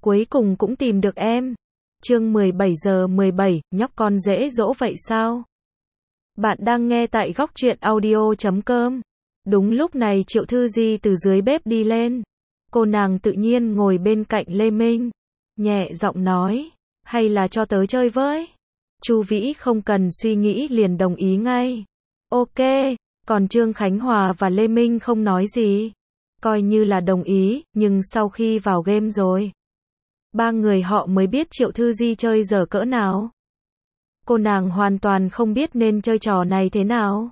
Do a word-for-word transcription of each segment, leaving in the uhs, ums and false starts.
cuối cùng cũng tìm được em. Chương mười bảy giờ mười bảy, nhóc con dễ dỗ vậy sao? Bạn đang nghe tại góc truyện audio chấm com. Đúng lúc này Triệu Thư Di từ dưới bếp đi lên. Cô nàng tự nhiên ngồi bên cạnh Lê Minh. Nhẹ giọng nói, hay là cho tớ chơi với? Chu Vĩ không cần suy nghĩ liền đồng ý ngay. Ok, còn Trương Khánh Hòa và Lê Minh không nói gì. Coi như là đồng ý, nhưng sau khi vào game rồi, ba người họ mới biết Triệu Thư Di chơi dở cỡ nào. Cô nàng hoàn toàn không biết nên chơi trò này thế nào.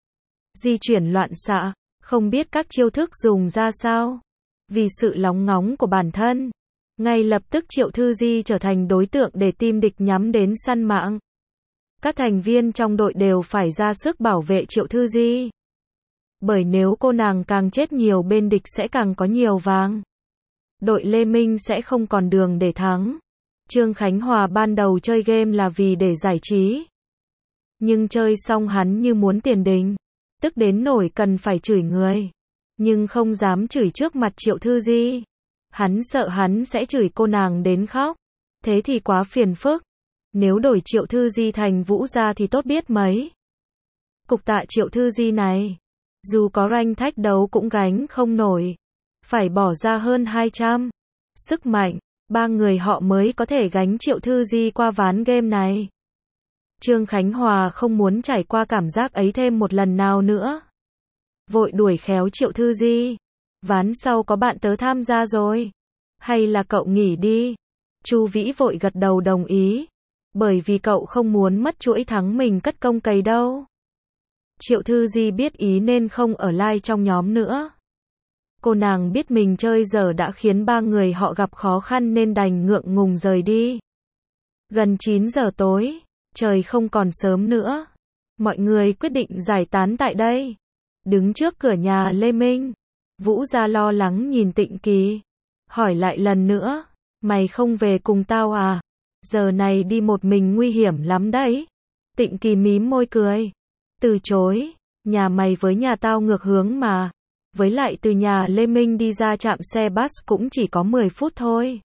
Di chuyển loạn xạ, không biết các chiêu thức dùng ra sao. Vì sự lóng ngóng của bản thân, ngay lập tức Triệu Thư Di trở thành đối tượng để team địch nhắm đến săn mạng. Các thành viên trong đội đều phải ra sức bảo vệ Triệu Thư Di. Bởi nếu cô nàng càng chết nhiều bên địch sẽ càng có nhiều vàng. Đội Lê Minh sẽ không còn đường để thắng. Trương Khánh Hòa ban đầu chơi game là vì để giải trí. Nhưng chơi xong hắn như muốn tiền đình. Tức đến nổi cần phải chửi người. Nhưng không dám chửi trước mặt Triệu Thư Di. Hắn sợ hắn sẽ chửi cô nàng đến khóc. Thế thì quá phiền phức. Nếu đổi Triệu Thư Di thành Vũ Gia thì tốt biết mấy. Cục tạ Triệu Thư Di này, dù có rank thách đấu cũng gánh không nổi. Phải bỏ ra hơn hai trăm. Sức mạnh, ba người họ mới có thể gánh Triệu Thư Di qua ván game này. Trương Khánh Hòa không muốn trải qua cảm giác ấy thêm một lần nào nữa. Vội đuổi khéo Triệu Thư Di. Ván sau có bạn tớ tham gia rồi. Hay là cậu nghỉ đi? Chu Vĩ vội gật đầu đồng ý. Bởi vì cậu không muốn mất chuỗi thắng mình cất công cày đâu. Triệu Thư Di biết ý nên không ở lại trong nhóm nữa. Cô nàng biết mình chơi dở đã khiến ba người họ gặp khó khăn nên đành ngượng ngùng rời đi. Gần chín giờ tối, trời không còn sớm nữa. Mọi người quyết định giải tán tại đây. Đứng trước cửa nhà Lê Minh, Vũ Gia lo lắng nhìn Tịnh Kỳ. Hỏi lại lần nữa, mày không về cùng tao à? Giờ này đi một mình nguy hiểm lắm đấy. Tịnh Kỳ mím môi cười. Từ chối, nhà mày với nhà tao ngược hướng mà. Với lại từ nhà Lê Minh đi ra trạm xe bus cũng chỉ có mười phút thôi.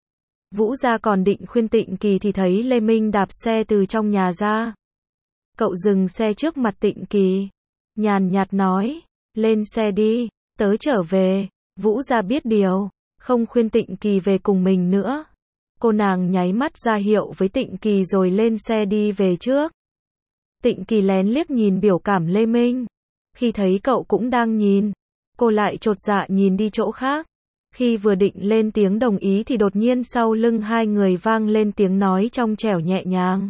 Vũ Gia còn định khuyên Tịnh Kỳ thì thấy Lê Minh đạp xe từ trong nhà ra. Cậu dừng xe trước mặt Tịnh Kỳ. Nhàn nhạt nói, lên xe đi, tớ trở về. Vũ Gia biết điều, không khuyên Tịnh Kỳ về cùng mình nữa. Cô nàng nháy mắt ra hiệu với Tịnh Kỳ rồi lên xe đi về trước. Tịnh Kỳ lén liếc nhìn biểu cảm Lê Minh. Khi thấy cậu cũng đang nhìn, cô lại chột dạ nhìn đi chỗ khác. Khi vừa định lên tiếng đồng ý thì đột nhiên sau lưng hai người vang lên tiếng nói trong trẻo nhẹ nhàng.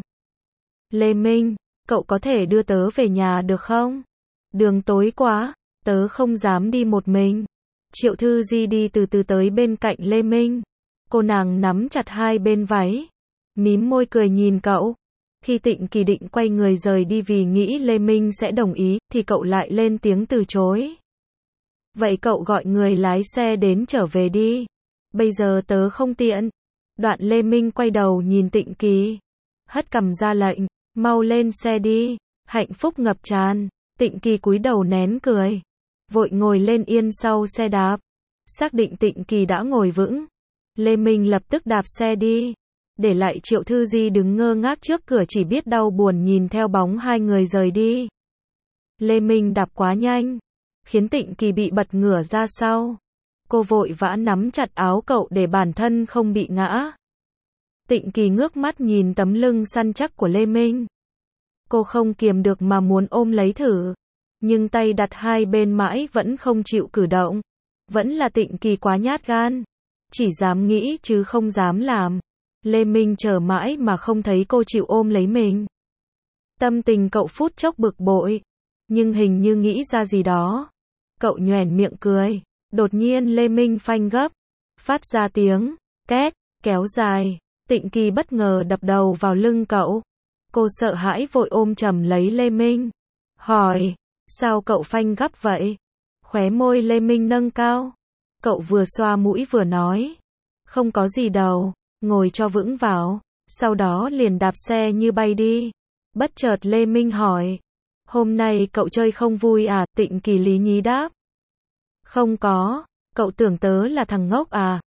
Lê Minh, cậu có thể đưa tớ về nhà được không? Đường tối quá, tớ không dám đi một mình. Triệu Thư Di đi từ từ tới bên cạnh Lê Minh. Cô nàng nắm chặt hai bên váy, mím môi cười nhìn cậu. Khi Tịnh Kỳ định quay người rời đi vì nghĩ Lê Minh sẽ đồng ý, thì cậu lại lên tiếng từ chối. Vậy cậu gọi người lái xe đến trở về đi. Bây giờ tớ không tiện. Đoạn Lê Minh quay đầu nhìn Tịnh Kỳ. Hất cằm ra lệnh, mau lên xe đi. Hạnh phúc ngập tràn. Tịnh Kỳ cúi đầu nén cười. Vội ngồi lên yên sau xe đạp. Xác định Tịnh Kỳ đã ngồi vững. Lê Minh lập tức đạp xe đi. Để lại Triệu Thư Di đứng ngơ ngác trước cửa chỉ biết đau buồn nhìn theo bóng hai người rời đi. Lê Minh đạp quá nhanh, khiến Tịnh Kỳ bị bật ngửa ra sau. Cô vội vã nắm chặt áo cậu để bản thân không bị ngã. Tịnh Kỳ ngước mắt nhìn tấm lưng săn chắc của Lê Minh. Cô không kiềm được mà muốn ôm lấy thử. Nhưng tay đặt hai bên mãi vẫn không chịu cử động. Vẫn là Tịnh Kỳ quá nhát gan. Chỉ dám nghĩ chứ không dám làm. Lê Minh chờ mãi mà không thấy cô chịu ôm lấy mình. Tâm tình cậu phút chốc bực bội. Nhưng hình như nghĩ ra gì đó. Cậu nhoẻn miệng cười. Đột nhiên Lê Minh phanh gấp. Phát ra tiếng két, kéo dài. Tịnh Kỳ bất ngờ đập đầu vào lưng cậu. Cô sợ hãi vội ôm chầm lấy Lê Minh. Hỏi, sao cậu phanh gấp vậy? Khóe môi Lê Minh nâng cao. Cậu vừa xoa mũi vừa nói. Không có gì đâu, ngồi cho vững vào. Sau đó liền đạp xe như bay đi. Bất chợt Lê Minh hỏi. Hôm nay cậu chơi không vui à? Tịnh Kỳ lý nhí đáp. Không có, cậu tưởng tớ là thằng ngốc à?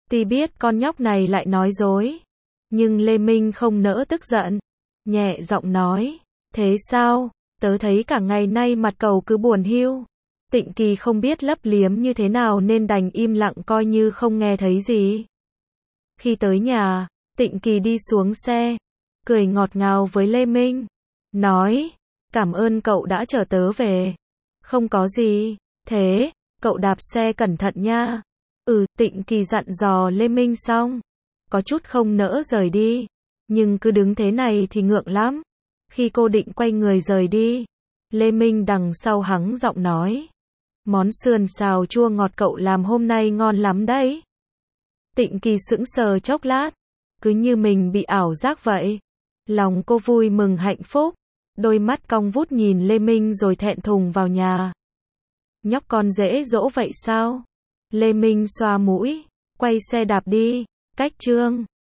Tuy biết con nhóc này lại nói dối, nhưng Lê Minh không nỡ tức giận, nhẹ giọng nói, thế sao, tớ thấy cả ngày nay mặt cậu cứ buồn hiu. Tịnh Kỳ không biết lấp liếm như thế nào nên đành im lặng coi như không nghe thấy gì. Khi tới nhà, Tịnh Kỳ đi xuống xe, cười ngọt ngào với Lê Minh, nói, cảm ơn cậu đã chở tớ về. Không có gì, thế, cậu đạp xe cẩn thận nha. Ừ, Tịnh Kỳ dặn dò Lê Minh xong, có chút không nỡ rời đi, nhưng cứ đứng thế này thì ngượng lắm. Khi cô định quay người rời đi, Lê Minh đằng sau hắng giọng nói, món sườn xào chua ngọt cậu làm hôm nay ngon lắm đấy. Tịnh Kỳ sững sờ chốc lát, cứ như mình bị ảo giác vậy. Lòng cô vui mừng hạnh phúc, đôi mắt cong vút nhìn Lê Minh rồi thẹn thùng vào nhà. Nhóc con dễ dỗ vậy sao? Lê Minh xoa mũi, quay xe đạp đi, cách Trương